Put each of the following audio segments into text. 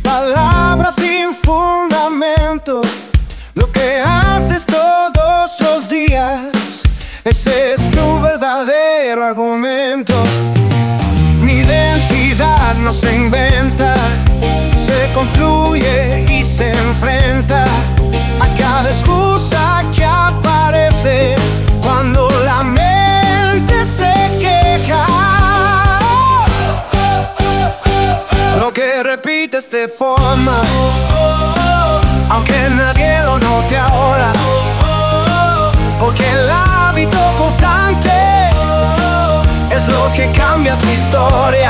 palabras sin fundamento. Lo que haces todos los días, ese es tu verdadero argumento. Mi identidad no se inventa, se construye y se enfrenta a cada excusa que aparece cuando la mente se queja. Lo que repites de forma, aunque nadie lo note ahora, porque el hábito constante es lo que cambia tu historia.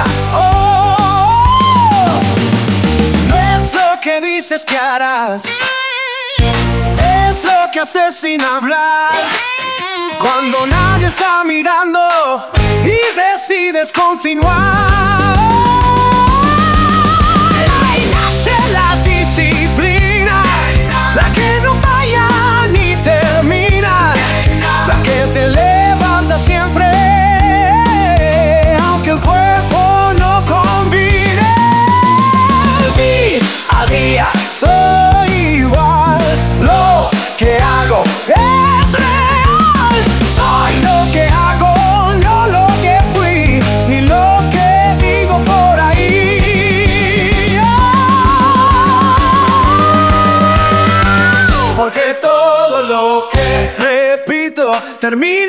No es lo que dices que harás, es lo que haces sin hablar. Cuando nadie está mirando y decides continuar. Ahí nace la disciplina, la que no falla ni termina, la que te levanta siempre, aunque el cuerpo no combine. Día a día soy igual, lo que hago es real. Soy lo que hago, no lo que fui, ni lo que digo por ahí. Porque todo lo que repito termina